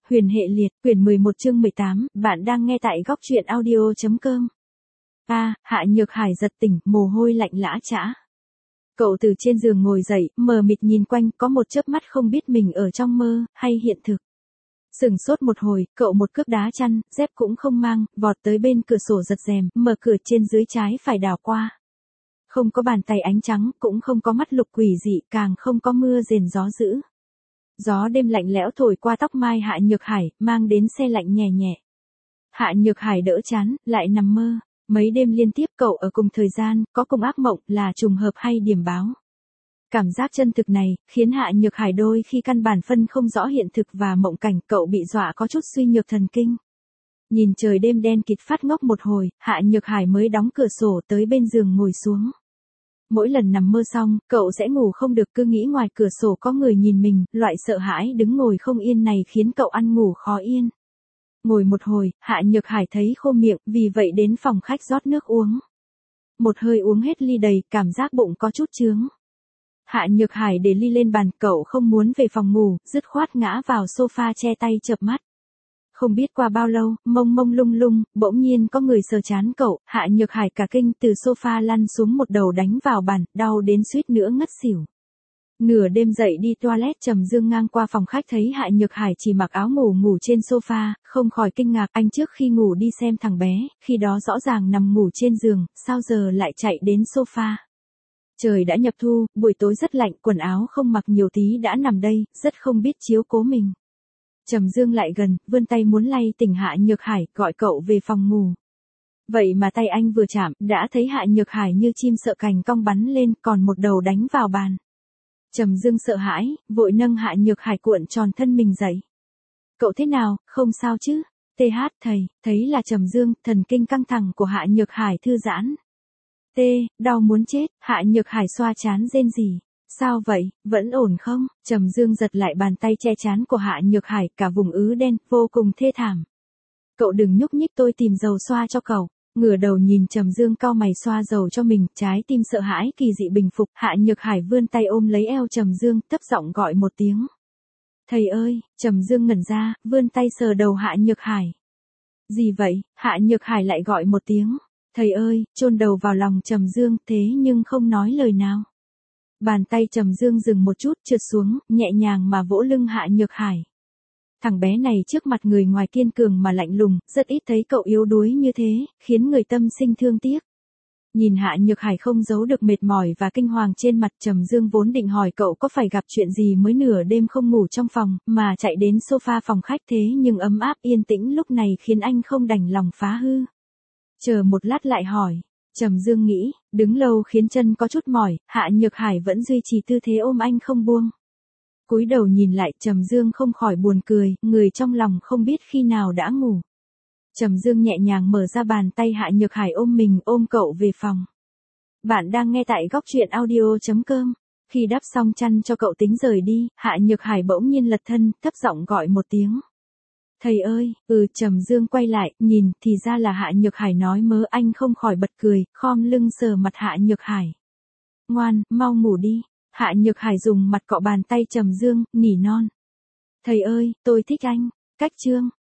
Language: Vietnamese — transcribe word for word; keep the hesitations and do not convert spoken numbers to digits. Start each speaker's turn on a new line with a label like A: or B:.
A: Huyền hệ liệt, quyển mười một chương mười tám, bạn đang nghe tại góc truyện audio.com. A, Hạ Nhược Hải giật tỉnh, mồ hôi lạnh lã chã. Cậu từ trên giường ngồi dậy, mờ mịt nhìn quanh, có một chớp mắt không biết mình ở trong mơ, hay hiện thực. Sừng sốt một hồi, cậu một cước đá chăn, dép cũng không mang, vọt tới bên cửa sổ giật rèm, mở cửa trên dưới trái phải đảo qua. Không có bàn tay ánh trắng, cũng không có mắt lục quỷ dị, càng không có mưa rền gió dữ. Gió đêm lạnh lẽo thổi qua tóc mai Hạ Nhược Hải, mang đến se lạnh nhẹ nhẹ. Hạ Nhược Hải đỡ chán, lại nằm mơ. Mấy đêm liên tiếp cậu ở cùng thời gian, có cùng ác mộng, là trùng hợp hay điểm báo. Cảm giác chân thực này, khiến Hạ Nhược Hải đôi khi căn bản phân không rõ hiện thực và mộng cảnh, cậu bị dọa có chút suy nhược thần kinh. Nhìn trời đêm đen kịt phát ngốc một hồi, Hạ Nhược Hải mới đóng cửa sổ tới bên giường ngồi xuống. Mỗi lần nằm mơ xong, cậu sẽ ngủ không được, cứ nghĩ ngoài cửa sổ có người nhìn mình, loại sợ hãi đứng ngồi không yên này khiến cậu ăn ngủ khó yên. Ngồi một hồi, Hạ Nhược Hải thấy khô miệng, vì vậy đến phòng khách rót nước uống. Một hơi uống hết ly đầy, cảm giác bụng có chút chướng. Hạ Nhược Hải để ly lên bàn, cậu không muốn về phòng ngủ, dứt khoát ngã vào sofa che tay chợp mắt. Không biết qua bao lâu, mông mông lung lung, bỗng nhiên có người sờ trán cậu, Hạ Nhược Hải cả kinh từ sofa lăn xuống một đầu đánh vào bàn, đau đến suýt nữa ngất xỉu. Nửa đêm dậy đi toilet, Trầm Dương ngang qua phòng khách thấy Hạ Nhược Hải chỉ mặc áo ngủ ngủ trên sofa, không khỏi kinh ngạc, anh trước khi ngủ đi xem thằng bé, khi đó rõ ràng nằm ngủ trên giường, sao giờ lại chạy đến sofa. Trời đã nhập thu, buổi tối rất lạnh, quần áo không mặc nhiều tí đã nằm đây, rất không biết chiếu cố mình. Trầm Dương lại gần, vươn tay muốn lay tỉnh Hạ Nhược Hải, gọi cậu về phòng ngủ. Vậy mà tay anh vừa chạm, đã thấy Hạ Nhược Hải như chim sợ cành cong bắn lên, còn một đầu đánh vào bàn. Trầm Dương sợ hãi, vội nâng Hạ Nhược Hải cuộn tròn thân mình dậy. Cậu thế nào, không sao chứ? T H thầy, thấy là Trầm Dương, thần kinh căng thẳng của Hạ Nhược Hải thư giãn. T, đau muốn chết, Hạ Nhược Hải xoa trán rên rỉ. Sao vậy, vẫn ổn không? Trầm Dương giật lại bàn tay che trán của Hạ Nhược Hải, cả vùng ứ đen, vô cùng thê thảm. Cậu đừng nhúc nhích, tôi tìm dầu xoa cho cậu. Ngửa đầu nhìn Trầm Dương cau mày xoa dầu cho mình, trái tim sợ hãi kỳ dị bình phục, Hạ Nhược Hải vươn tay ôm lấy eo Trầm Dương, thấp giọng gọi một tiếng. Thầy ơi, Trầm Dương ngẩn ra, vươn tay sờ đầu Hạ Nhược Hải. Gì vậy? Hạ Nhược Hải lại gọi một tiếng. Thầy ơi, chôn đầu vào lòng Trầm Dương, thế nhưng không nói lời nào. Bàn tay Trầm Dương dừng một chút, trượt xuống, nhẹ nhàng mà vỗ lưng Hạ Nhược Hải. Thằng bé này trước mặt người ngoài kiên cường mà lạnh lùng, rất ít thấy cậu yếu đuối như thế, khiến người tâm sinh thương tiếc. Nhìn Hạ Nhược Hải không giấu được mệt mỏi và kinh hoàng trên mặt, Trầm Dương vốn định hỏi cậu có phải gặp chuyện gì mới nửa đêm không ngủ trong phòng, mà chạy đến sofa phòng khách, thế nhưng ấm áp yên tĩnh lúc này khiến anh không đành lòng phá hư. Chờ một lát lại hỏi. Trầm Dương nghĩ, đứng lâu khiến chân có chút mỏi, Hạ Nhược Hải vẫn duy trì tư thế ôm anh không buông. Cúi đầu nhìn lại, Trầm Dương không khỏi buồn cười, người trong lòng không biết khi nào đã ngủ. Trầm Dương nhẹ nhàng mở ra bàn tay Hạ Nhược Hải ôm mình, ôm cậu về phòng. Bạn đang nghe tại góc truyện audio.com. Khi đắp xong chăn cho cậu tính rời đi, Hạ Nhược Hải bỗng nhiên lật thân, thấp giọng gọi một tiếng. Thầy ơi, ừ. Trầm Dương quay lại, nhìn, thì ra là Hạ Nhược Hải nói mớ, anh không khỏi bật cười, khom lưng sờ mặt Hạ Nhược Hải. Ngoan, mau ngủ đi. Hạ Nhược Hải dùng mặt cọ bàn tay Trầm Dương, nỉ non. Thầy ơi, tôi thích anh. Cách chương.